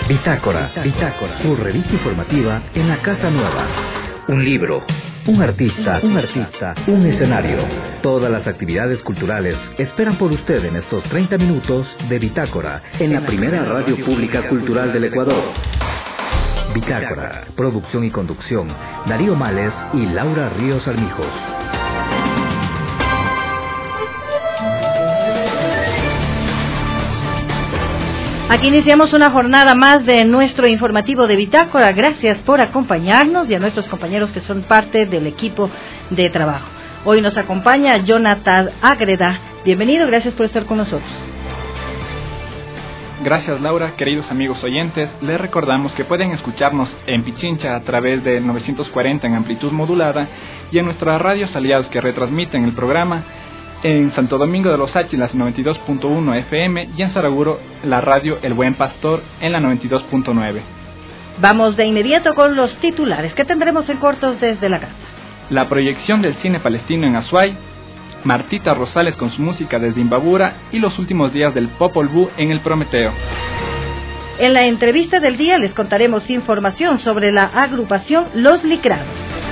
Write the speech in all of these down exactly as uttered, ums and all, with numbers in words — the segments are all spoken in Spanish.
Bitácora, Bitácora, su revista informativa en la Casa Nueva. Un libro, un artista, un artista, un escenario. Todas las actividades culturales esperan por usted en estos treinta minutos de Bitácora, en la primera radio pública cultural del Ecuador. Bitácora, producción y conducción, Darío Males y Laura Ríos Armijos. Aquí iniciamos una jornada más de nuestro informativo de Bitácora. Gracias por acompañarnos y a nuestros compañeros que son parte del equipo de trabajo. Hoy nos acompaña Jonathan Ágreda. Bienvenido, gracias por estar con nosotros. Gracias, Laura. Queridos amigos oyentes, les recordamos que pueden escucharnos en Pichincha a través de novecientos cuarenta en amplitud modulada y en nuestras radios aliados que retransmiten el programa en Santo Domingo de los Áchilas noventa y dos punto uno F M y en Saraguro la radio El Buen Pastor en la noventa y dos punto nueve. Vamos de inmediato con los titulares que tendremos en cortos desde la casa. La proyección del cine palestino en Azuay, Martita Rosales con su música desde Imbabura y los últimos días del Popol Vuh en el Prometeo. En la entrevista del día les contaremos información sobre la agrupación Los Licrados.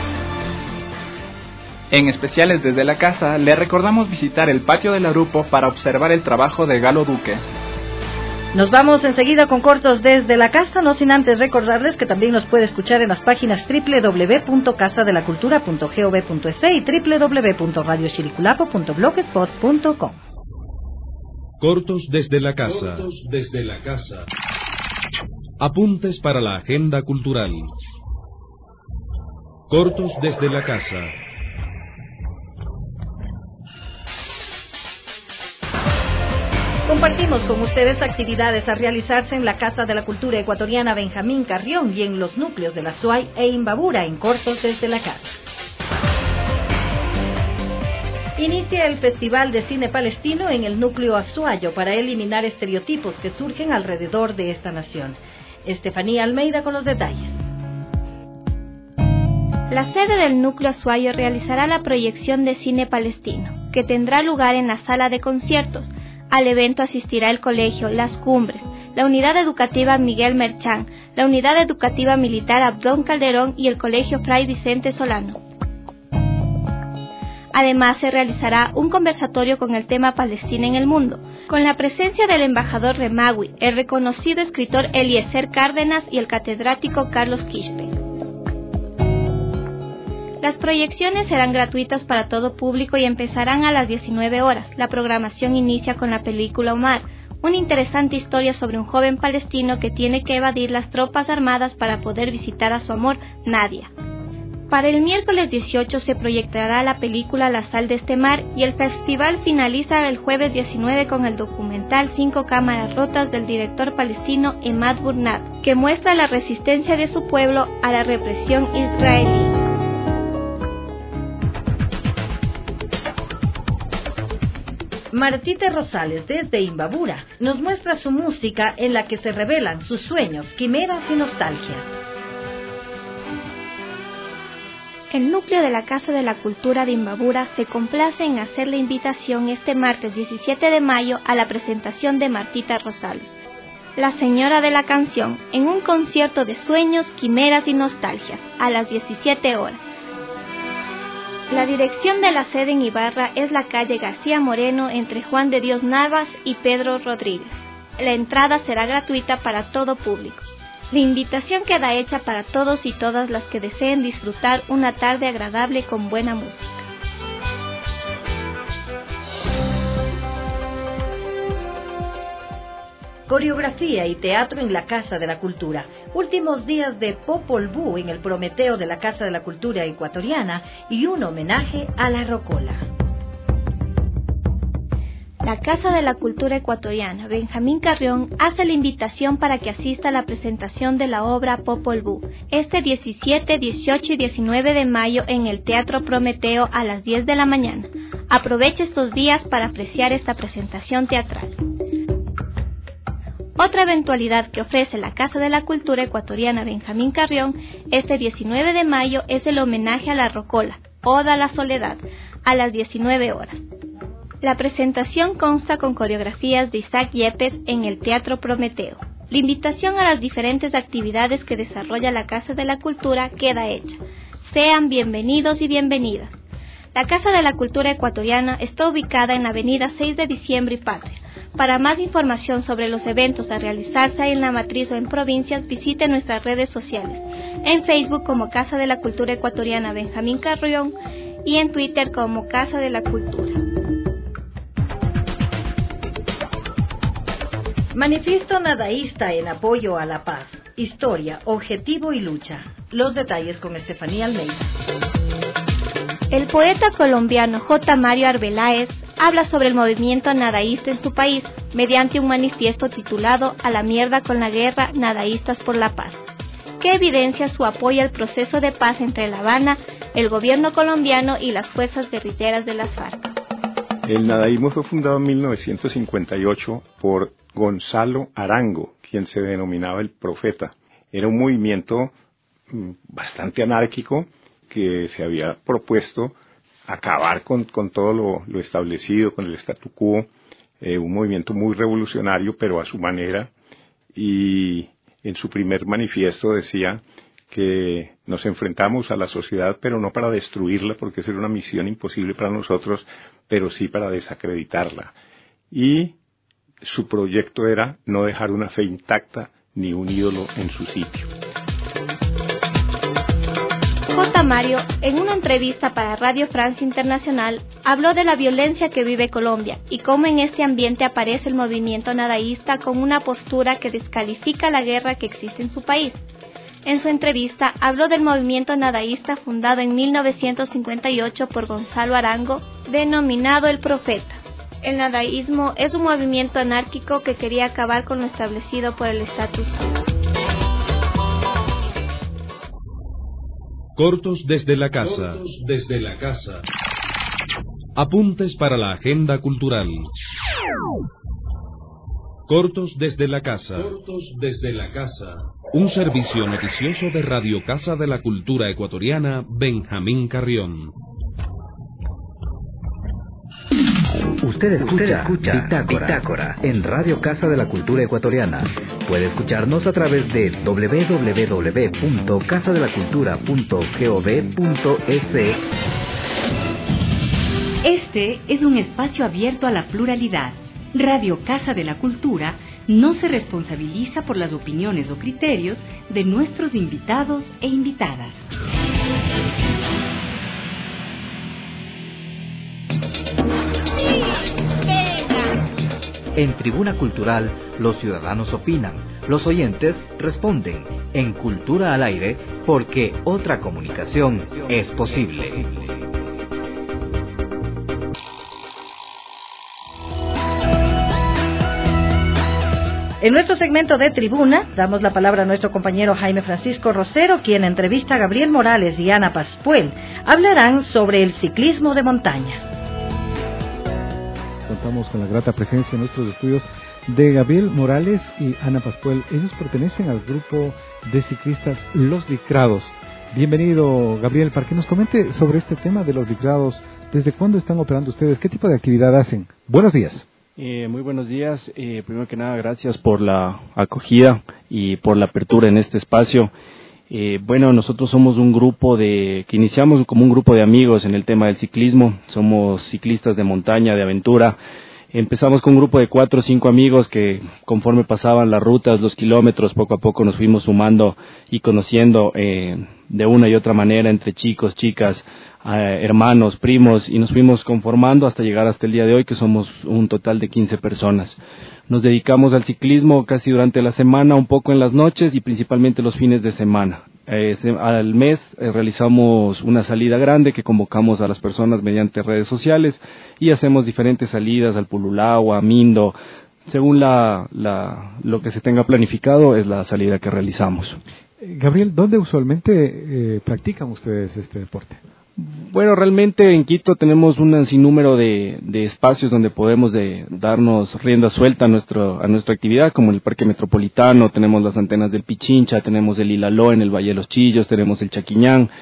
En especiales desde la casa, le recordamos visitar el patio del Arupo para observar el trabajo de Galo Duque. Nos vamos enseguida con cortos desde la casa, no sin antes recordarles que también nos puede escuchar en las páginas doble u doble u doble u punto casa de la cultura punto gov punto es y doble u doble u doble u punto radio chiriculapo punto blogspot punto com. Cortos desde la casa. Cortos desde la casa. Apuntes para la agenda cultural. Cortos desde la casa. Compartimos con ustedes actividades a realizarse en la Casa de la Cultura Ecuatoriana Benjamín Carrión y en los núcleos de la Azuay e Imbabura en cortos desde la casa. Inicia el Festival de Cine Palestino en el núcleo azuayo para eliminar estereotipos que surgen alrededor de esta nación. Estefanía Almeida con los detalles. La sede del núcleo azuayo realizará la proyección de cine palestino, que tendrá lugar en la sala de conciertos. Al evento asistirá el colegio Las Cumbres, la unidad educativa Miguel Merchán, la unidad educativa militar Abdón Calderón y el colegio Fray Vicente Solano. Además, se realizará un conversatorio con el tema Palestina en el mundo, con la presencia del embajador Remawi, el reconocido escritor Eliezer Cárdenas y el catedrático Carlos Quispe. Las proyecciones serán gratuitas para todo público y empezarán a las diecinueve horas. La programación inicia con la película Omar, una interesante historia sobre un joven palestino que tiene que evadir las tropas armadas para poder visitar a su amor, Nadia. Para el miércoles dieciocho se proyectará la película La sal de este mar y el festival finaliza el jueves diecinueve con el documental Cinco cámaras rotas del director palestino Emad Burnat, que muestra la resistencia de su pueblo a la represión israelí. Martita Rosales, desde Imbabura, nos muestra su música en la que se revelan sus sueños, quimeras y nostalgias. El núcleo de la Casa de la Cultura de Imbabura se complace en hacer la invitación este martes diecisiete de mayo a la presentación de Martita Rosales, la señora de la canción, en un concierto de sueños, quimeras y nostalgias, a las diecisiete horas. La dirección de la sede en Ibarra es la calle García Moreno entre Juan de Dios Navas y Pedro Rodríguez. La entrada será gratuita para todo público. La invitación queda hecha para todos y todas las que deseen disfrutar una tarde agradable con buena música. Coreografía y teatro en la Casa de la Cultura. Últimos días de Popol Vuh en el Prometeo de la Casa de la Cultura Ecuatoriana y un homenaje a la rocola. La Casa de la Cultura Ecuatoriana Benjamín Carrión hace la invitación para que asista a la presentación de la obra Popol Vuh este diecisiete, dieciocho y diecinueve de mayo en el Teatro Prometeo a las diez de la mañana. Aproveche estos días para apreciar esta presentación teatral. Otra eventualidad que ofrece la Casa de la Cultura Ecuatoriana Benjamín Carrión este diecinueve de mayo es el homenaje a la rocola, Oda a la Soledad, a las diecinueve horas. La presentación consta con coreografías de Isaac Yepes en el Teatro Prometeo. La invitación a las diferentes actividades que desarrolla la Casa de la Cultura queda hecha. Sean bienvenidos y bienvenidas. La Casa de la Cultura Ecuatoriana está ubicada en la avenida seis de diciembre y Patria. Para más información sobre los eventos a realizarse en la matriz o en provincias, visite nuestras redes sociales. En Facebook como Casa de la Cultura Ecuatoriana Benjamín Carrión y en Twitter como Casa de la Cultura. Manifiesto nadaísta en apoyo a la paz, historia, objetivo y lucha. Los detalles con Estefanía Almeida. El poeta colombiano J. Mario Arbeláez habla sobre el movimiento nadaísta en su país mediante un manifiesto titulado A la mierda con la guerra, nadaístas por la paz, que evidencia su apoyo al proceso de paz entre La Habana, el gobierno colombiano y las fuerzas guerrilleras de las FARC. El nadaísmo fue fundado en mil novecientos cincuenta y ocho por Gonzalo Arango, quien se denominaba el Profeta. Era un movimiento bastante anárquico que se había propuesto acabar con, con todo lo, lo establecido, con el statu quo, eh, un movimiento muy revolucionario, pero a su manera, y en su primer manifiesto decía que nos enfrentamos a la sociedad, pero no para destruirla, porque esa era una misión imposible para nosotros, pero sí para desacreditarla. Y su proyecto era no dejar una fe intacta ni un ídolo en su sitio. J. Mario, en una entrevista para Radio France Internacional, habló de la violencia que vive Colombia y cómo en este ambiente aparece el movimiento nadaísta con una postura que descalifica la guerra que existe en su país. En su entrevista, habló del movimiento nadaísta fundado en mil novecientos cincuenta y ocho por Gonzalo Arango, denominado El Profeta. El nadaísmo es un movimiento anárquico que quería acabar con lo establecido por el status quo. Cortos desde la casa. Cortos desde la casa. Apuntes para la agenda cultural. Cortos desde la casa. Cortos desde la casa. Un servicio noticioso de Radio Casa de la Cultura Ecuatoriana, Benjamín Carrión. Usted escucha, Usted escucha Bitácora, Bitácora en Radio Casa de la Cultura Ecuatoriana. Puede escucharnos a través de doble u doble u doble u punto casa de la cultura punto gov punto es. Este es un espacio abierto a la pluralidad. Radio Casa de la Cultura no se responsabiliza por las opiniones o criterios de nuestros invitados e invitadas. En Tribuna Cultural, los ciudadanos opinan, los oyentes responden. En Cultura al Aire, porque otra comunicación es posible. En nuestro segmento de Tribuna, damos la palabra a nuestro compañero Jaime Francisco Rosero, quien entrevista a Gabriel Morales y Ana Pascuel. Hablarán sobre el ciclismo de montaña. Contamos con la grata presencia en nuestros estudios de Gabriel Morales y Ana Pascuel. Ellos pertenecen al grupo de ciclistas Los Licrados. Bienvenido, Gabriel, para que nos comente sobre este tema de los licrados. ¿Desde cuándo están operando ustedes? ¿Qué tipo de actividad hacen? Buenos días. Eh, muy buenos días. Eh, primero que nada, gracias por la acogida y por la apertura en este espacio. Eh, bueno, nosotros somos un grupo de que iniciamos como un grupo de amigos en el tema del ciclismo. Somos ciclistas de montaña, de aventura. Empezamos con un grupo de cuatro o cinco amigos que conforme pasaban las rutas, los kilómetros, poco a poco nos fuimos sumando y conociendo eh, de una y otra manera entre chicos, chicas, eh, hermanos, primos, y nos fuimos conformando hasta llegar hasta el día de hoy, que somos un total de quince personas. Nos dedicamos al ciclismo casi durante la semana, un poco en las noches y principalmente los fines de semana. Eh, se, al mes eh, realizamos una salida grande que convocamos a las personas mediante redes sociales y hacemos diferentes salidas al Pululao, a Mindo. Según la, la, lo que se tenga planificado es la salida que realizamos. Gabriel, ¿dónde usualmente eh, practican ustedes este deporte? Bueno, realmente en Quito tenemos un sinnúmero de, de espacios donde podemos de darnos rienda suelta a, nuestro, a nuestra actividad, como el Parque Metropolitano, tenemos las antenas del Pichincha, tenemos el Ilaló en el Valle de los Chillos, tenemos el Chaquiñán,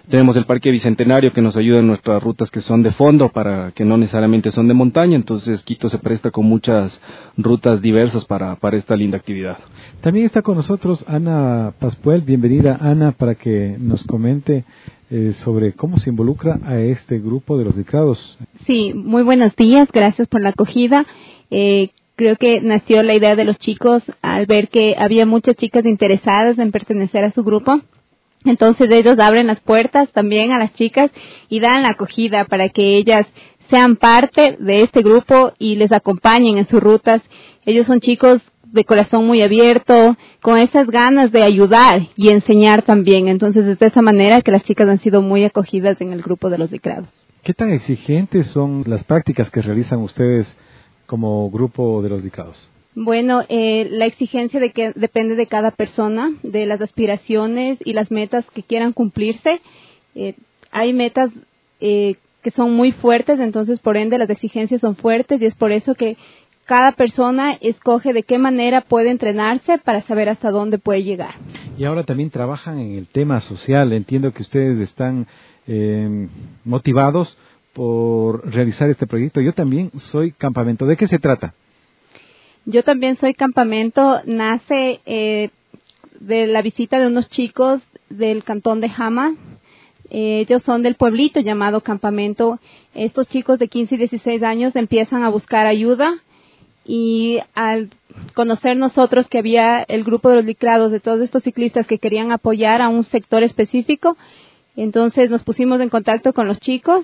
Tenemos el Parque Bicentenario que nos ayuda en nuestras rutas que son de fondo, para que no necesariamente son de montaña, entonces Quito se presta con muchas rutas diversas para, para esta linda actividad. También está con nosotros Ana Pascuel. Bienvenida, Ana, para que nos comente eh, sobre cómo se involucra a este grupo de los Licrados. Sí, muy buenos días, gracias por la acogida. Eh, Creo que nació la idea de los chicos al ver que había muchas chicas interesadas en pertenecer a su grupo. Entonces ellos abren las puertas también a las chicas y dan la acogida para que ellas sean parte de este grupo y les acompañen en sus rutas. Ellos son chicos de corazón muy abierto, con esas ganas de ayudar y enseñar también. Entonces es de esa manera que las chicas han sido muy acogidas en el grupo de los Licrados. ¿Qué tan exigentes son las prácticas que realizan ustedes como grupo de los Licrados? Bueno, eh, la exigencia de que depende de cada persona, de las aspiraciones y las metas que quieran cumplirse. Eh, hay metas eh, que son muy fuertes, entonces por ende las exigencias son fuertes y es por eso que cada persona escoge de qué manera puede entrenarse para saber hasta dónde puede llegar. Y ahora también trabajan en el tema social. Entiendo que ustedes están eh, motivados por realizar este proyecto. Yo también soy campamento. ¿De qué se trata? Yo también soy campamento. Nace eh, de la visita de unos chicos del cantón de Jama. Eh, ellos son del pueblito llamado Campamento. Estos chicos de quince y dieciséis años empiezan a buscar ayuda y al conocer nosotros que había el grupo de los Licrados, de todos estos ciclistas que querían apoyar a un sector específico, entonces nos pusimos en contacto con los chicos.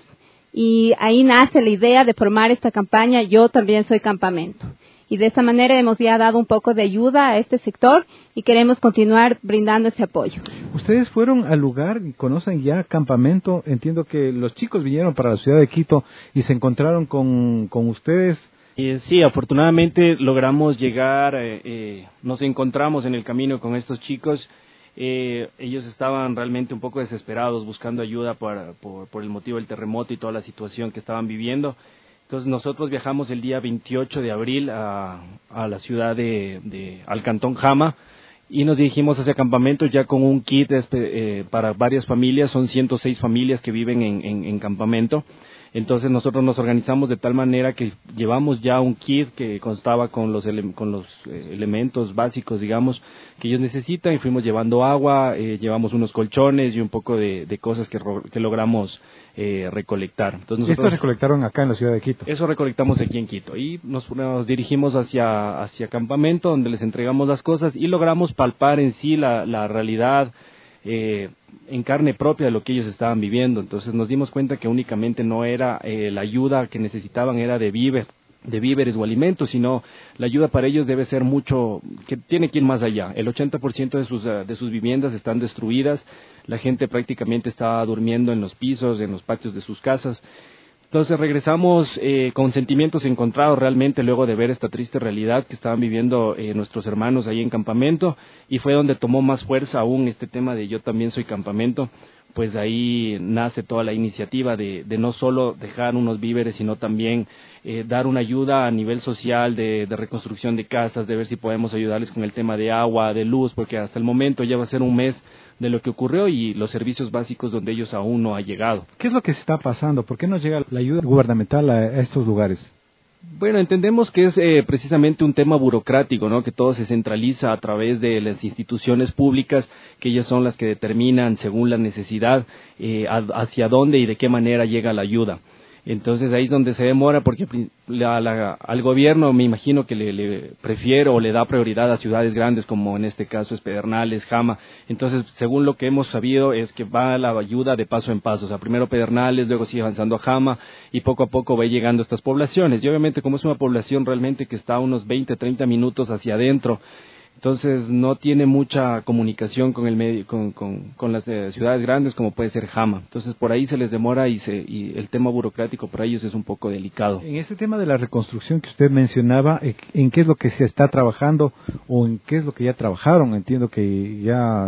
Y ahí nace la idea de formar esta campaña, Yo también soy campamento. Y de esta manera hemos ya dado un poco de ayuda a este sector y queremos continuar brindando ese apoyo. Ustedes fueron al lugar y conocen ya campamento. Entiendo que los chicos vinieron para la ciudad de Quito y se encontraron con, con ustedes. Eh, sí, afortunadamente logramos llegar, eh, eh, nos encontramos en el camino con estos chicos. Eh, ellos estaban realmente un poco desesperados buscando ayuda por, por, por el motivo del terremoto y toda la situación que estaban viviendo. Entonces nosotros viajamos el día veintiocho de abril a, a la ciudad de, de al cantón Jama y nos dirigimos hacia campamento ya con un kit eh, para varias familias. Son ciento seis familias que viven en, en, en campamento. Entonces nosotros nos organizamos de tal manera que llevamos ya un kit que constaba con los ele- con los eh, elementos básicos, digamos, que ellos necesitan, y fuimos llevando agua, eh, llevamos unos colchones y un poco de, de cosas que, ro- que logramos eh, recolectar. Entonces nosotros, ¿Esto recolectaron acá en la ciudad de Quito? Eso recolectamos aquí en Quito y nos, nos dirigimos hacia hacia campamento, donde les entregamos las cosas y logramos palpar en sí la, la realidad Eh, en carne propia de lo que ellos estaban viviendo. Entonces nos dimos cuenta que únicamente no era eh, la ayuda que necesitaban era de víver, de víveres o alimentos, sino la ayuda para ellos debe ser mucho, que tiene que ir más allá. El ochenta por ciento de sus, uh, de sus viviendas están destruidas, la gente prácticamente estaba durmiendo en los pisos, en los patios de sus casas. Entonces regresamos eh, con sentimientos encontrados realmente luego de ver esta triste realidad que estaban viviendo eh, nuestros hermanos ahí en campamento, y fue donde tomó más fuerza aún este tema de Yo también soy campamento. Pues ahí nace toda la iniciativa de, de no solo dejar unos víveres, sino también eh, dar una ayuda a nivel social de, de reconstrucción de casas, de ver si podemos ayudarles con el tema de agua, de luz, porque hasta el momento ya va a ser un mes de lo que ocurrió y los servicios básicos donde ellos aún no han llegado. ¿Qué es lo que se está pasando? ¿Por qué no llega la ayuda gubernamental a, a estos lugares? Bueno, entendemos que es eh, precisamente un tema burocrático, ¿no? Que todo se centraliza a través de las instituciones públicas, que ellas son las que determinan según la necesidad eh, hacia dónde y de qué manera llega la ayuda. Entonces ahí es donde se demora, porque la, la, al gobierno me imagino que le, le prefiere o le da prioridad a ciudades grandes, como en este caso es Pedernales, Jama. Entonces, según lo que hemos sabido, es que va la ayuda de paso en paso. O sea, primero Pedernales, luego sigue avanzando a Jama, y poco a poco va llegando a estas poblaciones. Y obviamente, como es una población realmente que está a unos veinte, treinta minutos hacia adentro, entonces no tiene mucha comunicación con el medio, con, con, con las eh, ciudades grandes como puede ser Jama. Entonces por ahí se les demora y, se, y el tema burocrático para ellos es un poco delicado. En este tema de la reconstrucción que usted mencionaba, ¿en qué es lo que se está trabajando o en qué es lo que ya trabajaron? Entiendo que ya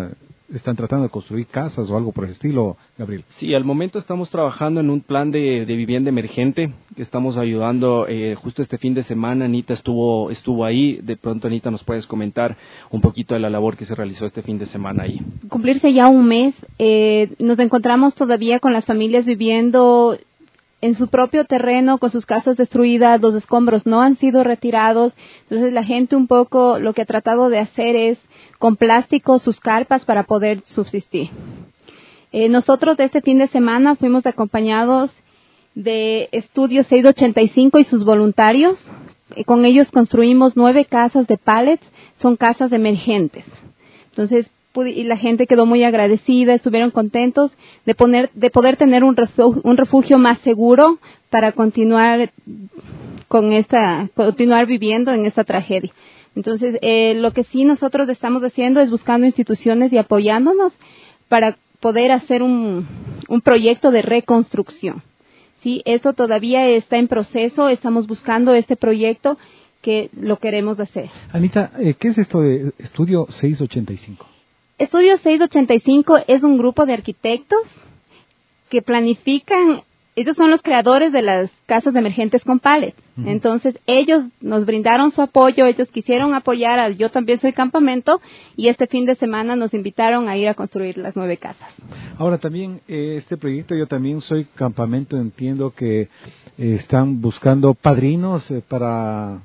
están tratando de construir casas o algo por el estilo, Gabriel. Sí, al momento estamos trabajando en un plan de, de vivienda emergente, que estamos ayudando eh, justo este fin de semana. Anita estuvo estuvo ahí. De pronto, Anita, nos puedes comentar un poquito de la labor que se realizó este fin de semana ahí. Cumplirse ya un mes, eh, nos encontramos todavía con las familias viviendo en su propio terreno, con sus casas destruidas, los escombros no han sido retirados. Entonces la gente un poco lo que ha tratado de hacer es con plástico sus carpas para poder subsistir. Eh, nosotros de este fin de semana fuimos acompañados de Estudio seiscientos ochenta y cinco y sus voluntarios. Eh, con ellos construimos nueve casas de pallets, son casas emergentes. Entonces, y la gente quedó muy agradecida, estuvieron contentos de poner, de poder tener un refugio, un refugio más seguro para continuar con esta, continuar viviendo en esta tragedia. Entonces, eh, lo que sí nosotros estamos haciendo es buscando instituciones y apoyándonos para poder hacer un, un proyecto de reconstrucción. Sí, esto todavía está en proceso, estamos buscando este proyecto que lo queremos hacer. Anita, eh, ¿qué es esto de Estudio seiscientos ochenta y cinco? Estudio seiscientos ochenta y cinco es un grupo de arquitectos que planifican, ellos son los creadores de las casas de emergentes con pallet. Uh-huh. Entonces, ellos nos brindaron su apoyo, ellos quisieron apoyar a Yo También Soy Campamento, y este fin de semana nos invitaron a ir a construir las nueve casas. Ahora también, eh, este proyecto Yo También Soy Campamento, entiendo que eh, están buscando padrinos eh, para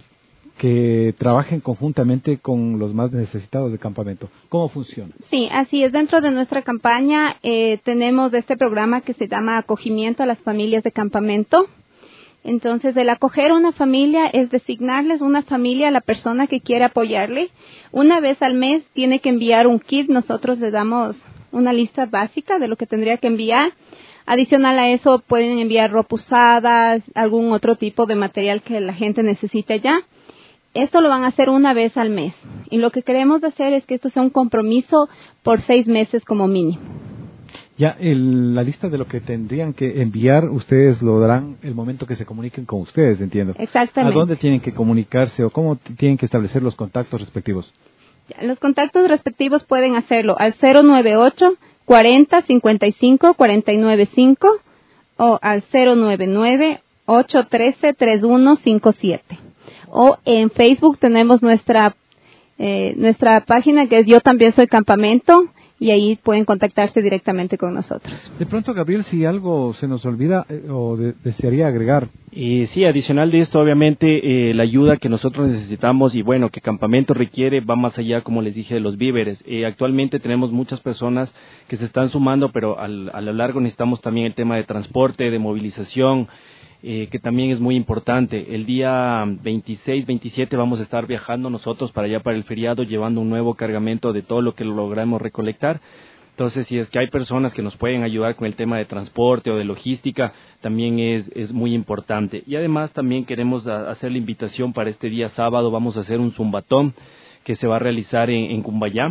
que trabajen conjuntamente con los más necesitados de campamento. ¿Cómo funciona? Sí, así es. Dentro de nuestra campaña eh, tenemos este programa que se llama Acogimiento a las Familias de Campamento. Entonces, el acoger a una familia es designarles una familia a la persona que quiere apoyarle. Una vez al mes tiene que enviar un kit. Nosotros le damos una lista básica de lo que tendría que enviar. Adicional a eso, pueden enviar ropa usada, algún otro tipo de material que la gente necesite ya. Esto lo van a hacer una vez al mes. Y lo que queremos hacer es que esto sea un compromiso por seis meses como mínimo. Ya, el, la lista de lo que tendrían que enviar, ustedes lo darán el momento que se comuniquen con ustedes, entiendo. Exactamente. ¿A dónde tienen que comunicarse o cómo t- tienen que establecer los contactos respectivos? Ya, los contactos respectivos pueden hacerlo al cero nueve ocho, cuarenta, cincuenta y cinco, cuarenta y nueve cinco o al cero nueve nueve, ocho uno tres, tres uno cinco siete. O en Facebook tenemos nuestra eh, nuestra página que es Yo También Soy Campamento, y ahí pueden contactarse directamente con nosotros. De pronto, Gabriel, si algo se nos olvida eh, o de, desearía agregar. Eh, sí, adicional de esto, obviamente, eh, la ayuda que nosotros necesitamos y bueno, que Campamento requiere va más allá, como les dije, de los víveres. Eh, actualmente tenemos muchas personas que se están sumando, pero al, a lo largo necesitamos también el tema de transporte, de movilización, Eh, que también es muy importante. El día veintiséis, veintisiete vamos a estar viajando nosotros para allá, para el feriado, llevando un nuevo cargamento de todo lo que logramos recolectar. Entonces, si es que hay personas que nos pueden ayudar con el tema de transporte o de logística, también es, es muy importante. Y además también queremos a, hacer la invitación para este día sábado. Vamos a hacer un zumbatón que se va a realizar en, en Cumbayá.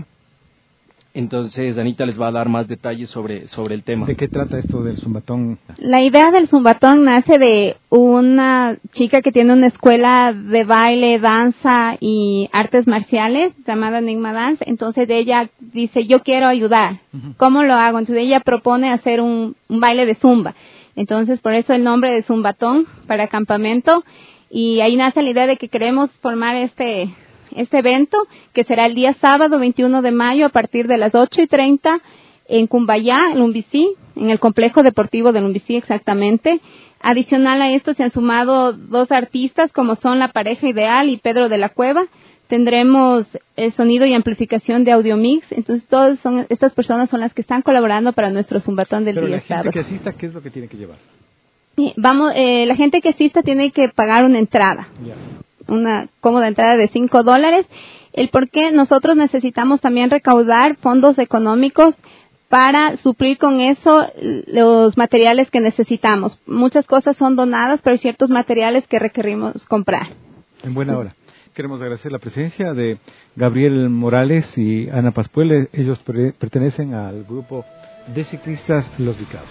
Entonces, Anita les va a dar más detalles sobre, sobre el tema. ¿De qué trata esto del zumbatón? La idea del zumbatón nace de una chica que tiene una escuela de baile, danza y artes marciales llamada Enigma Dance. Entonces ella dice, yo quiero ayudar. Uh-huh. ¿Cómo lo hago? Entonces ella propone hacer un, un baile de zumba. Entonces por eso el nombre de zumbatón para campamento. Y ahí nace la idea de que queremos formar este... este evento, que será el día sábado veintiuno de mayo a partir de las ocho y treinta en Cumbayá, en Lumbicí, en el complejo deportivo de Lumbicí exactamente. Adicional a esto se han sumado dos artistas como son La Pareja Ideal y Pedro de la Cueva. Tendremos el sonido y amplificación de Audiomix. Entonces todas son, estas personas son las que están colaborando para nuestro zumbatón del Pero día sábado. Pero la gente que asista, ¿qué es lo que tiene que llevar? Vamos, eh, la gente que asista tiene que pagar una entrada. Yeah. Una cómoda entrada de cinco dólares. El por qué nosotros necesitamos también recaudar fondos económicos para suplir con eso los materiales que necesitamos. Muchas cosas son donadas, pero hay ciertos materiales que requerimos comprar. En buena hora. Queremos agradecer la presencia de Gabriel Morales y Ana Pascuel. Ellos pre- pertenecen al grupo de ciclistas Los Licados.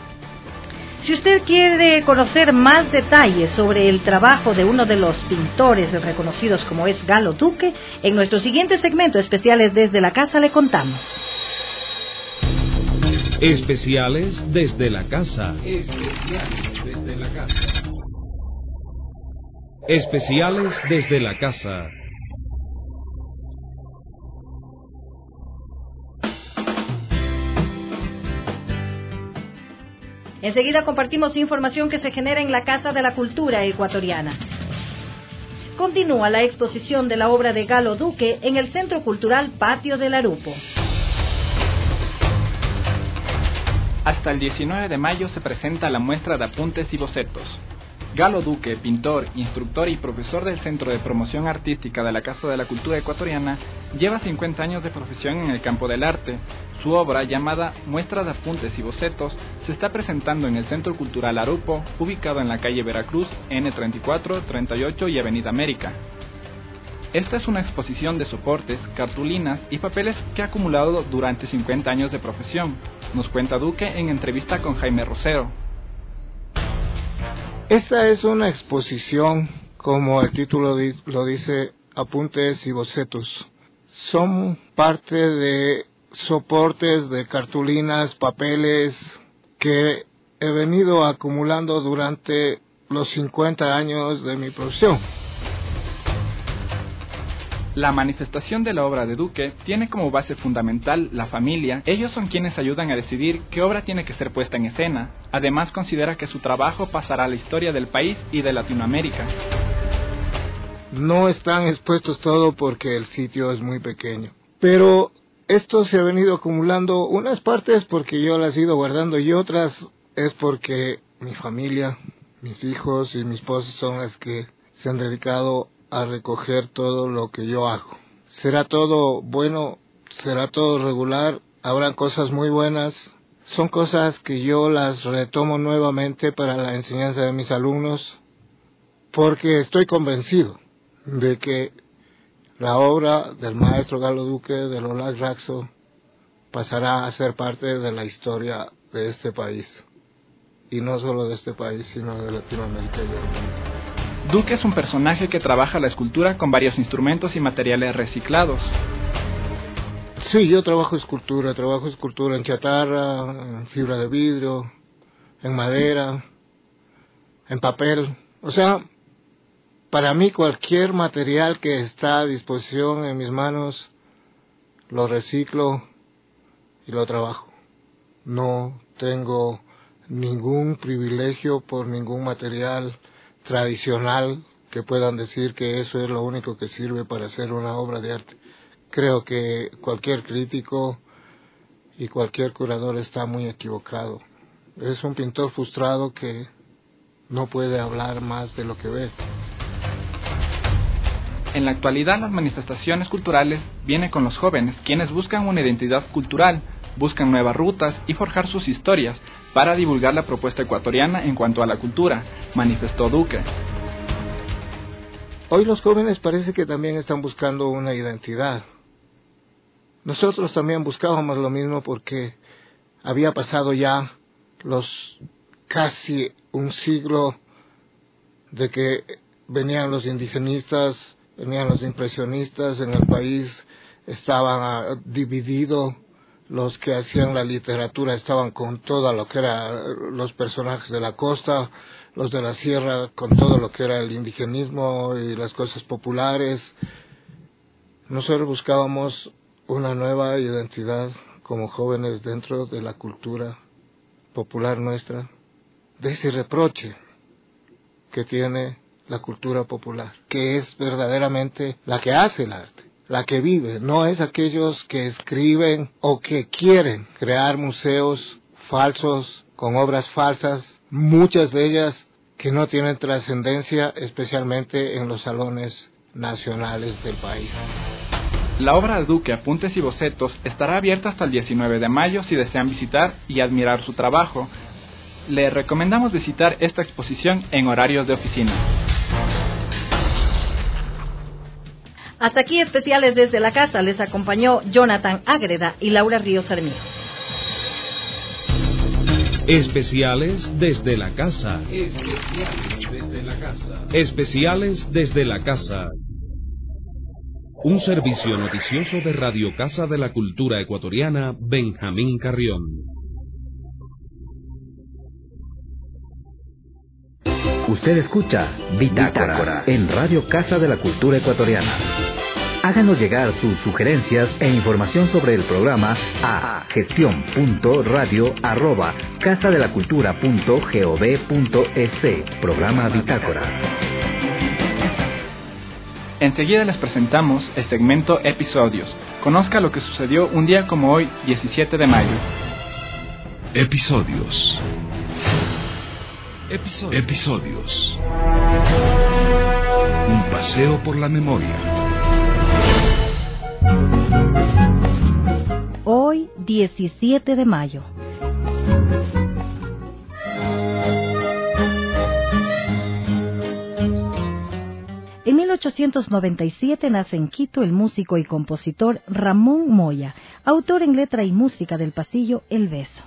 Si usted quiere conocer más detalles sobre el trabajo de uno de los pintores reconocidos como es Galo Duque, en nuestro siguiente segmento Especiales desde la Casa le contamos. Especiales desde la casa. Especiales desde la casa. Especiales desde la casa. Enseguida compartimos información que se genera en la Casa de la Cultura Ecuatoriana. Continúa la exposición de la obra de Galo Duque en el Centro Cultural Patio del Arupo. Hasta el diecinueve de mayo se presenta la muestra de apuntes y bocetos. Galo Duque, pintor, instructor y profesor del Centro de Promoción Artística de la Casa de la Cultura Ecuatoriana, lleva cincuenta años de profesión en el campo del arte. Su obra, llamada Muestra de Apuntes y Bocetos, se está presentando en el Centro Cultural Arupo, ubicado en la calle Veracruz, ene treinta y cuatro, treinta y ocho y Avenida América. Esta es una exposición de soportes, cartulinas y papeles que ha acumulado durante cincuenta años de profesión, nos cuenta Duque en entrevista con Jaime Rosero. Esta es una exposición, como el título lo dice, apuntes y bocetos. Son parte de soportes, de cartulinas, papeles que he venido acumulando durante los cincuenta años de mi profesión. La manifestación de la obra de Duque tiene como base fundamental la familia. Ellos son quienes ayudan a decidir qué obra tiene que ser puesta en escena. Además, considera que su trabajo pasará a la historia del país y de Latinoamérica. No están expuestos todo porque el sitio es muy pequeño. Pero esto se ha venido acumulando, unas partes porque yo las he ido guardando y otras es porque mi familia, mis hijos y mi esposa son las que se han dedicado a recoger todo lo que yo hago. ¿Será todo bueno? ¿Será todo regular? ¿Habrán cosas muy buenas? Son cosas que yo las retomo nuevamente para la enseñanza de mis alumnos, porque estoy convencido de que la obra del maestro Galo Duque, de Lolac Raxo, pasará a ser parte de la historia de este país. Y no solo de este país, sino de Latinoamérica y del mundo. Duque es un personaje que trabaja la escultura con varios instrumentos y materiales reciclados. Sí, yo trabajo escultura, trabajo escultura en chatarra, en fibra de vidrio, en madera, en papel. O sea, para mí cualquier material que está a disposición en mis manos, lo reciclo y lo trabajo. No tengo ningún privilegio por ningún material tradicional que puedan decir que eso es lo único que sirve para hacer una obra de arte. Creo que cualquier crítico y cualquier curador está muy equivocado. Es un pintor frustrado que no puede hablar más de lo que ve. En la actualidad, las manifestaciones culturales vienen con los jóvenes, quienes buscan una identidad cultural, buscan nuevas rutas y forjar sus historias para divulgar la propuesta ecuatoriana en cuanto a la cultura, manifestó Duque. Hoy los jóvenes parece que también están buscando una identidad. Nosotros también buscábamos lo mismo porque había pasado ya los casi un siglo de que venían los indigenistas, venían los impresionistas, en el país estaban divididos. Los que hacían la literatura estaban con todo lo que eran los personajes de la costa, los de la sierra con todo lo que era el indigenismo y las cosas populares. Nosotros buscábamos una nueva identidad como jóvenes dentro de la cultura popular nuestra, de ese reproche que tiene la cultura popular, que es verdaderamente la que hace el arte. La que vive, no es aquellos que escriben o que quieren crear museos falsos, con obras falsas, muchas de ellas que no tienen trascendencia, especialmente en los salones nacionales del país. La obra de Duque, Apuntes y Bocetos, estará abierta hasta el diecinueve de mayo si desean visitar y admirar su trabajo. Le recomendamos visitar esta exposición en horarios de oficina. Hasta aquí especiales desde la casa. Les acompañó Jonathan Ágreda y Laura Ríos Armillo. Especiales desde la casa. Especiales desde la casa. Especiales desde la casa. Un servicio noticioso de Radio Casa de la Cultura Ecuatoriana, Benjamín Carrión. Usted escucha Bitácora, Bitácora en Radio Casa de la Cultura Ecuatoriana. Háganos llegar sus sugerencias e información sobre el programa a gestión punto radio arroba casa de la cultura punto gov punto es. Programa Bitácora. Enseguida les presentamos el segmento Episodios. Conozca lo que sucedió un día como hoy, diecisiete de mayo. Episodios. Episodios. Episodios. Un paseo por la memoria. Hoy, diecisiete de mayo. En mil ochocientos noventa y siete nace en Quito el músico y compositor Ramón Moya, autor en letra y música del pasillo El Beso.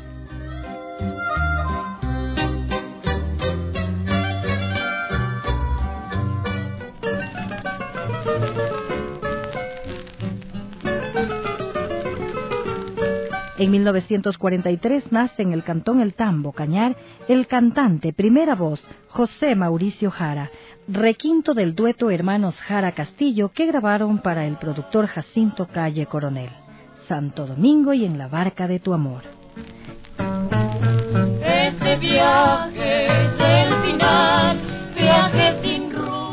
En mil novecientos cuarenta y tres nace en el cantón El Tambo, Cañar, el cantante, primera voz, José Mauricio Jara, requinto del dueto hermanos Jara Castillo que grabaron para el productor Jacinto Calle Coronel, Santo Domingo y En la barca de tu amor. Este viaje es el final, viaje sin rumbo.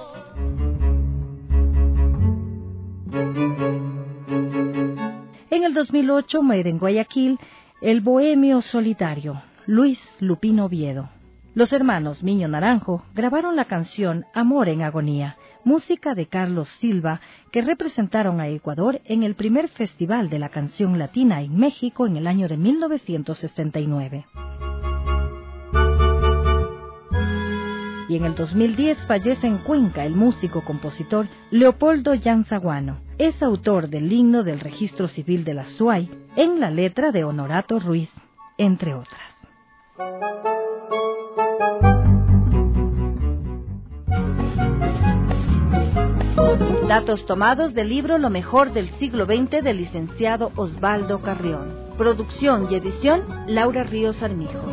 En el dos mil ocho muere en Guayaquil el bohemio solitario, Luis Lupino Oviedo. Los hermanos Miño Naranjo grabaron la canción Amor en Agonía, música de Carlos Silva, que representaron a Ecuador en el primer Festival de la Canción Latina en México en el año de mil novecientos sesenta y nueve. Y en el dos mil diez fallece en Cuenca el músico-compositor Leopoldo Yanzaguano. Es autor del himno del Registro Civil de la S U A Y, en la letra de Honorato Ruiz, entre otras. Datos tomados del libro Lo mejor del siglo veinte del licenciado Osvaldo Carrión. Producción y edición Laura Ríos Armijo.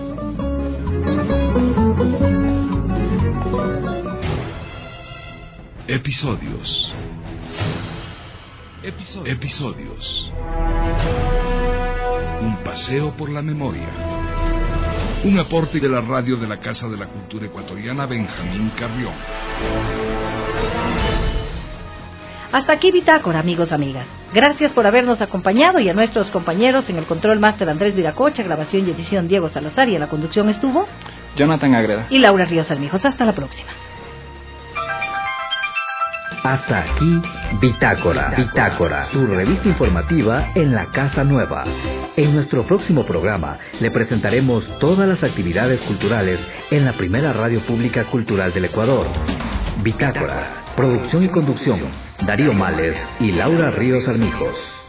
Episodios. Episodios. Episodios. Un paseo por la memoria. Un aporte de la radio de la Casa de la Cultura Ecuatoriana Benjamín Carrión. Hasta aquí Bitácora, amigos, amigas. Gracias por habernos acompañado y a nuestros compañeros en el control máster Andrés Viracocha, grabación y edición Diego Salazar y en la conducción estuvo Jonathan Agreda y Laura Ríos Armijos. Hasta la próxima. Hasta aquí Bitácora, Bitácora, su revista informativa en la Casa Nueva. En nuestro próximo programa le presentaremos todas las actividades culturales en la primera radio pública cultural del Ecuador. Bitácora, producción y conducción, Darío Males y Laura Ríos Armijos.